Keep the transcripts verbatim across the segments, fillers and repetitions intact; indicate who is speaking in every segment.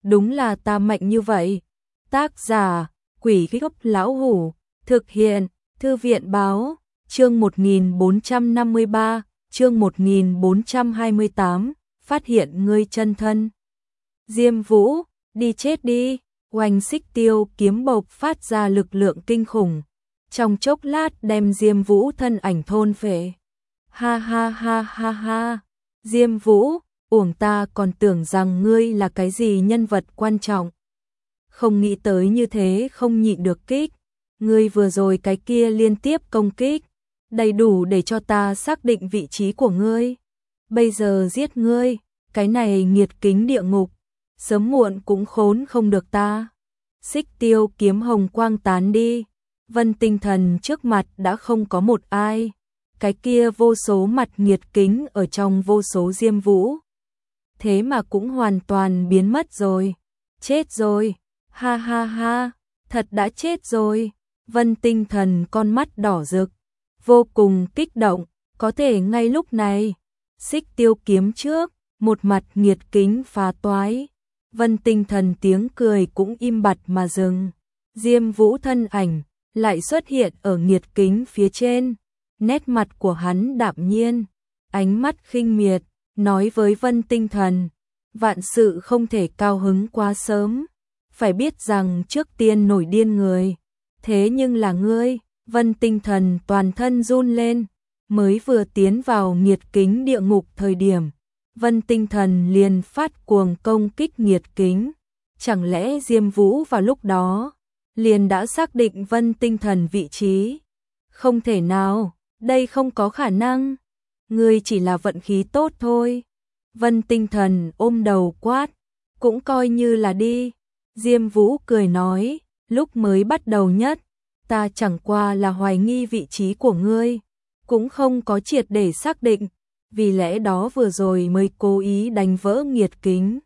Speaker 1: đúng là ta mạnh như vậy. Tác giả, Quỷ Gốc Lão Hủ, thực hiện, Thư viện báo, chương một nghìn bốn trăm năm mươi ba, chương một nghìn bốn trăm hai mươi tám, phát hiện ngươi chân thân. Diêm Vũ, đi chết đi, oanh xích tiêu kiếm bộc phát ra lực lượng kinh khủng. Trong chốc lát đem Diêm Vũ thân ảnh thôn phệ. Ha ha ha ha ha, Diêm Vũ, uổng ta còn tưởng rằng ngươi là cái gì nhân vật quan trọng. Không nghĩ tới như thế không nhịn được kích. Ngươi vừa rồi cái kia liên tiếp công kích, đầy đủ để cho ta xác định vị trí của ngươi. Bây giờ giết ngươi, cái này nghiệt kính địa ngục, sớm muộn cũng khốn không được ta. Xích tiêu kiếm hồng quang tán đi, Vân Tinh Thần trước mặt đã không có một ai. Cái kia vô số mặt nghiệt kính ở trong vô số Diêm Vũ. Thế mà cũng hoàn toàn biến mất rồi. Chết rồi, ha ha ha, thật đã chết rồi. Vân Tinh Thần con mắt đỏ rực, vô cùng kích động, có thể ngay lúc này, xích tiêu kiếm trước, một mặt nghiệt kính phá toái. Vân Tinh Thần tiếng cười cũng im bặt mà dừng. Diêm Vũ thân ảnh lại xuất hiện ở nghiệt kính phía trên. Nét mặt của hắn đạm nhiên, ánh mắt khinh miệt, nói với Vân Tinh Thần, vạn sự không thể cao hứng quá sớm, phải biết rằng trước tiên nổi điên người, thế nhưng là ngươi. Vân Tinh Thần toàn thân run lên, mới vừa tiến vào nghiệt kính địa ngục thời điểm, Vân Tinh Thần liền phát cuồng công kích nghiệt kính, chẳng lẽ Diêm Vũ vào lúc đó liền đã xác định Vân Tinh Thần vị trí? Không thể nào. Đây không có khả năng, ngươi chỉ là vận khí tốt thôi. Vân Tinh Thần ôm đầu quát, cũng coi như là đi. Diêm Vũ cười nói, lúc mới bắt đầu nhất, ta chẳng qua là hoài nghi vị trí của ngươi, cũng không có triệt để xác định, vì lẽ đó vừa rồi mới cố ý đánh vỡ nghiệt kính,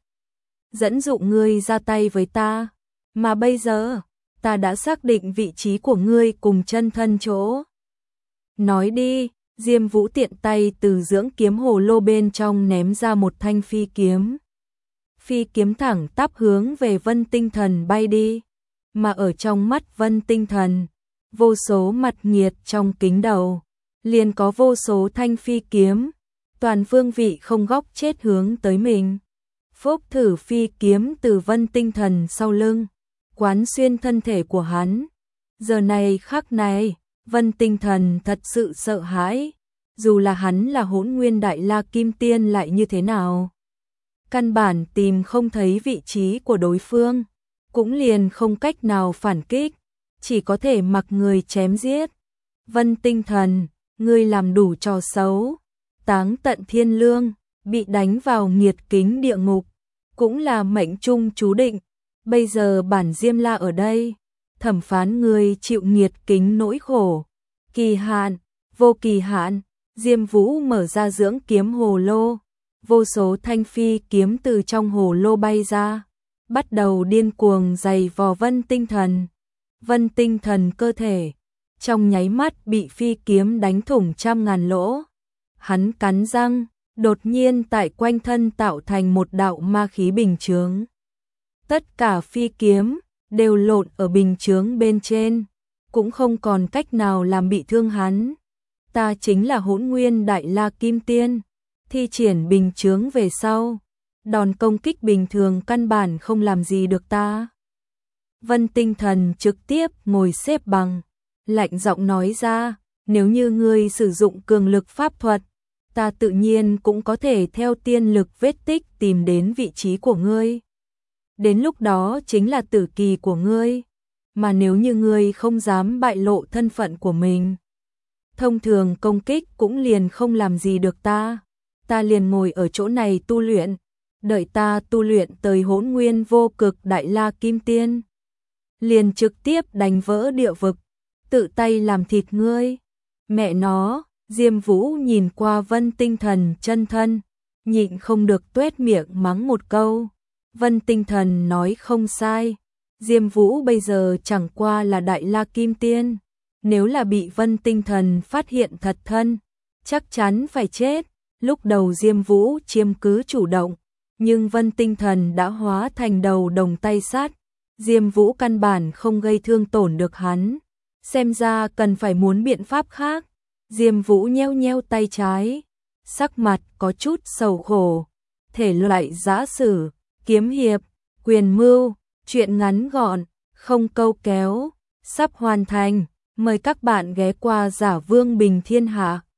Speaker 1: dẫn dụ ngươi ra tay với ta, mà bây giờ, ta đã xác định vị trí của ngươi cùng chân thân chỗ. Nói đi, Diêm Vũ tiện tay từ dưỡng kiếm hồ lô bên trong ném ra một thanh phi kiếm. Phi kiếm thẳng tắp hướng về Vân Tinh Thần bay đi, mà ở trong mắt Vân Tinh Thần, vô số mặt nghiệt trong kính đầu, liền có vô số thanh phi kiếm, toàn phương vị không góc chết hướng tới mình. Phốc thử phi kiếm từ Vân Tinh Thần sau lưng, quán xuyên thân thể của hắn. Giờ này khắc này, Vân Tinh Thần thật sự sợ hãi, dù là hắn là Hỗn Nguyên Đại La Kim Tiên lại như thế nào. Căn bản tìm không thấy vị trí của đối phương, cũng liền không cách nào phản kích, chỉ có thể mặc người chém giết. Vân Tinh Thần, ngươi làm đủ trò xấu, táng tận thiên lương, bị đánh vào nghiệt kính địa ngục, cũng là mệnh trung chú định. Bây giờ bản Diêm La ở đây, thẩm phán ngươi chịu nghiệt kính nỗi khổ. Kỳ hạn, vô kỳ hạn. Diêm Vũ mở ra dưỡng kiếm hồ lô, vô số thanh phi kiếm từ trong hồ lô bay ra, bắt đầu điên cuồng giày vò Vân Tinh Thần. Vân Tinh Thần cơ thể trong nháy mắt bị phi kiếm đánh thủng trăm ngàn lỗ. Hắn cắn răng, đột nhiên tại quanh thân tạo thành một đạo ma khí bình chướng. Tất cả phi kiếm đều lộn ở bình chướng bên trên, cũng không còn cách nào làm bị thương hắn. Ta chính là Hỗn Nguyên Đại La Kim Tiên, thi triển bình chướng về sau, đòn công kích bình thường căn bản không làm gì được ta. Vân Tinh Thần trực tiếp ngồi xếp bằng, lạnh giọng nói ra, nếu như ngươi sử dụng cường lực pháp thuật, ta tự nhiên cũng có thể theo tiên lực vết tích tìm đến vị trí của ngươi. Đến lúc đó chính là tử kỳ của ngươi, mà nếu như ngươi không dám bại lộ thân phận của mình, thông thường công kích cũng liền không làm gì được ta. Ta liền ngồi ở chỗ này tu luyện, đợi ta tu luyện tới Hỗn Nguyên Vô Cực Đại La Kim Tiên, liền trực tiếp đánh vỡ địa vực, tự tay làm thịt ngươi. Mẹ nó, Diêm Vũ nhìn qua Vân Tinh Thần chân thân, nhịn không được tuét miệng mắng một câu. Vân Tinh Thần nói không sai, Diêm Vũ bây giờ chẳng qua là Đại La Kim Tiên, nếu là bị Vân Tinh Thần phát hiện thật thân, chắc chắn phải chết. Lúc đầu Diêm Vũ chiếm cứ chủ động, nhưng Vân Tinh Thần đã hóa thành đầu đồng tay sắt, Diêm Vũ căn bản không gây thương tổn được hắn, xem ra cần phải muốn biện pháp khác. Diêm Vũ nheo nheo tay trái, sắc mặt có chút sầu khổ, thể loại giã sử, kiếm hiệp, quyền mưu, truyện ngắn gọn, không câu kéo, sắp hoàn thành, mời các bạn ghé qua Giả Vương Bình Thiên Hạ.